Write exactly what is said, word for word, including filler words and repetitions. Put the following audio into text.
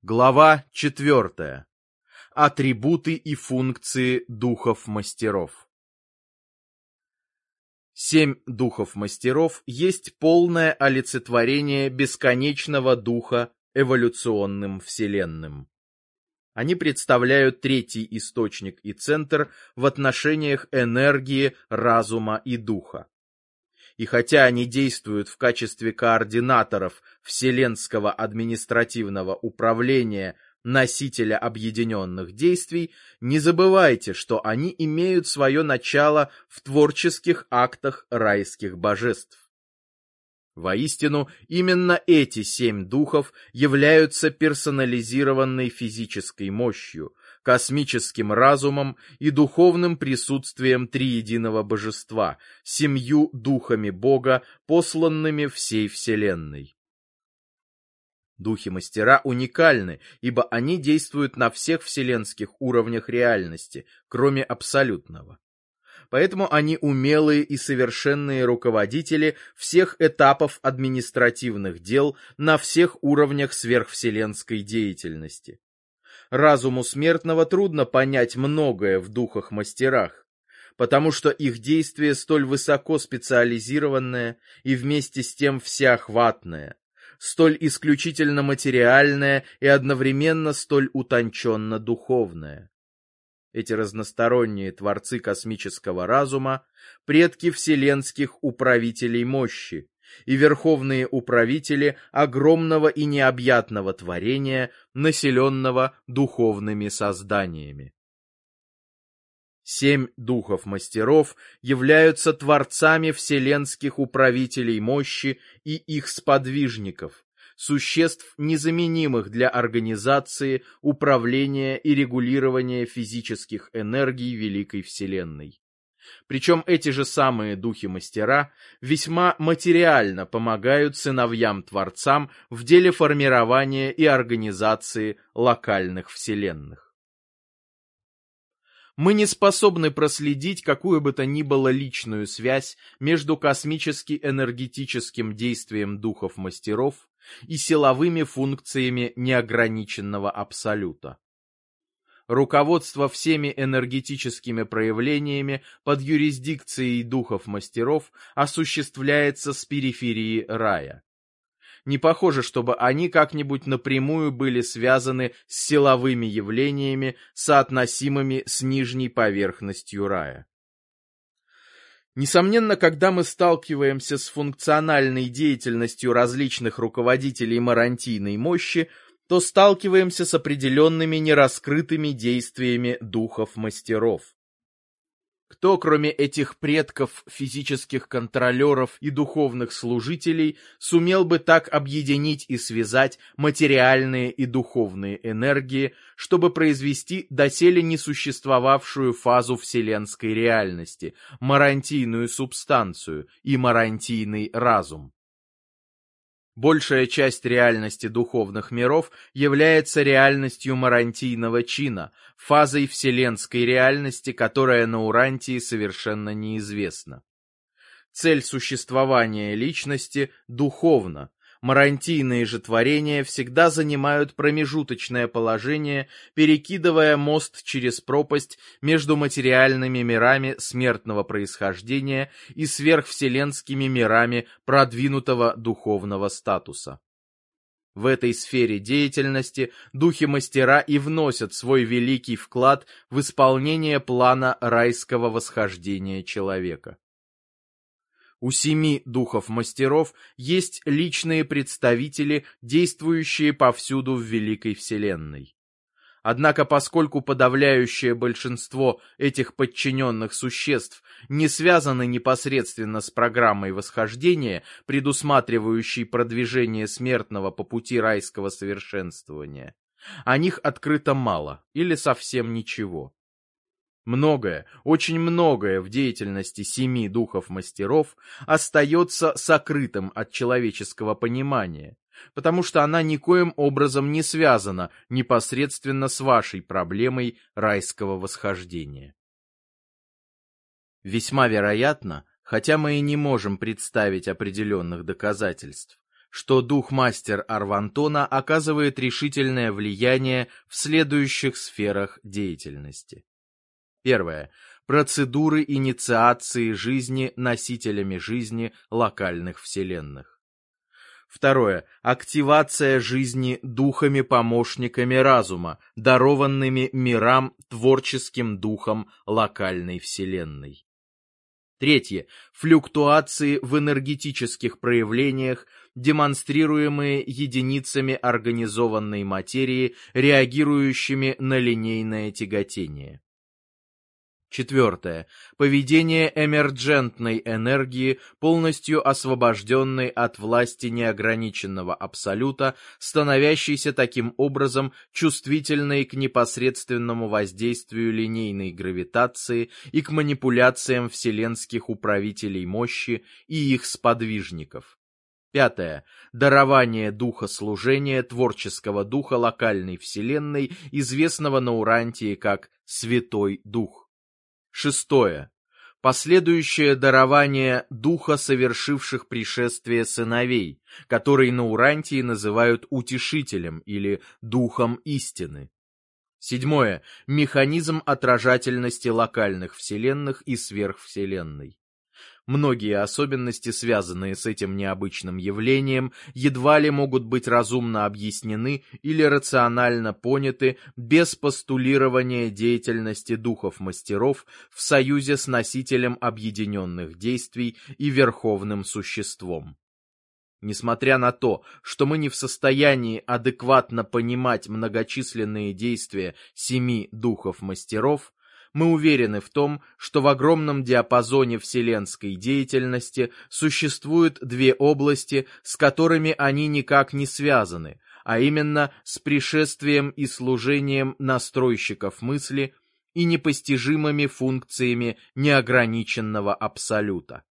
Глава четвертая. Атрибуты и функции духов-мастеров. Семь духов-мастеров есть полное олицетворение бесконечного духа эволюционным вселенным. Они представляют третий источник и центр в отношениях энергии, разума и духа. И хотя они действуют в качестве координаторов Вселенского административного управления, носителя объединенных действий, не забывайте, что они имеют свое начало в творческих актах райских божеств. Воистину, именно эти семь духов являются персонализированной физической мощью, космическим разумом и духовным присутствием триединого божества, семью духами Бога, посланными всей Вселенной. Духи-мастера уникальны, ибо они действуют на всех вселенских уровнях реальности, кроме абсолютного. Поэтому они умелые и совершенные руководители всех этапов административных дел на всех уровнях сверхвселенской деятельности. Разуму смертного трудно понять многое в духах-мастерах, потому что их действие столь высоко специализированное и вместе с тем всеохватное, столь исключительно материальное и одновременно столь утонченно духовное. Эти разносторонние творцы космического разума — предки вселенских управителей мощи и верховные управители огромного и необъятного творения, населенного духовными созданиями. Семь духов-мастеров являются творцами вселенских управителей мощи и их сподвижников, существ, незаменимых для организации, управления и регулирования физических энергий Великой Вселенной. Причем эти же самые духи-мастера весьма материально помогают сыновьям-творцам в деле формирования и организации локальных вселенных. Мы не способны проследить какую бы то ни было личную связь между космически-энергетическим действием духов-мастеров и силовыми функциями неограниченного абсолюта. Руководство всеми энергетическими проявлениями под юрисдикцией духов-мастеров осуществляется с периферии рая. Не похоже, чтобы они как-нибудь напрямую были связаны с силовыми явлениями, соотносимыми с нижней поверхностью рая. Несомненно, когда мы сталкиваемся с функциональной деятельностью различных руководителей марантийной мощи, то сталкиваемся с определенными нераскрытыми действиями духов-мастеров. Кто, кроме этих предков физических контролеров и духовных служителей, сумел бы так объединить и связать материальные и духовные энергии, чтобы произвести доселе несуществовавшую фазу вселенской реальности, марантийную субстанцию и марантийный разум? Большая часть реальности духовных миров является реальностью марантийного чина, фазой вселенской реальности, которая на Урантии совершенно неизвестна. Цель существования личности духовна. Марантийные же творения всегда занимают промежуточное положение, перекидывая мост через пропасть между материальными мирами смертного происхождения и сверхвселенскими мирами продвинутого духовного статуса. В этой сфере деятельности духи-мастера и вносят свой великий вклад в исполнение плана райского восхождения человека. У семи духов-мастеров есть личные представители, действующие повсюду в Великой Вселенной. Однако, поскольку подавляющее большинство этих подчиненных существ не связаны непосредственно с программой восхождения, предусматривающей продвижение смертного по пути райского совершенствования, о них открыто мало или совсем ничего. Многое, очень многое в деятельности семи духов-мастеров остается сокрытым от человеческого понимания, потому что она никоим образом не связана непосредственно с вашей проблемой райского восхождения. Весьма вероятно, хотя мы и не можем представить определенных доказательств, что дух-мастер Арвантона оказывает решительное влияние в следующих сферах деятельности. Первое. Процедуры инициации жизни носителями жизни локальных вселенных. Второе. Активация жизни духами-помощниками разума, дарованными мирам творческим духом локальной вселенной. Третье. Флюктуации в энергетических проявлениях, демонстрируемые единицами организованной материи, реагирующими на линейное тяготение. Четвертое. Поведение эмерджентной энергии, полностью освобожденной от власти неограниченного абсолюта, становящейся таким образом чувствительной к непосредственному воздействию линейной гравитации и к манипуляциям вселенских управителей мощи и их сподвижников. Пятое. Дарование духа служения, творческого духа локальной вселенной, известного на Урантии как Святой Дух. Шестое. Последующее дарование духа совершивших пришествие сыновей, который на Урантии называют утешителем или духом истины. Седьмое. Механизм отражательности локальных вселенных и сверхвселенной. Многие особенности, связанные с этим необычным явлением, едва ли могут быть разумно объяснены или рационально поняты без постулирования деятельности духов-мастеров в союзе с носителем объединенных действий и верховным существом. Несмотря на то, что мы не в состоянии адекватно понимать многочисленные действия семи духов-мастеров, мы уверены в том, что в огромном диапазоне вселенской деятельности существуют две области, с которыми они никак не связаны, а именно с пришествием и служением настройщиков мысли и непостижимыми функциями неограниченного абсолюта.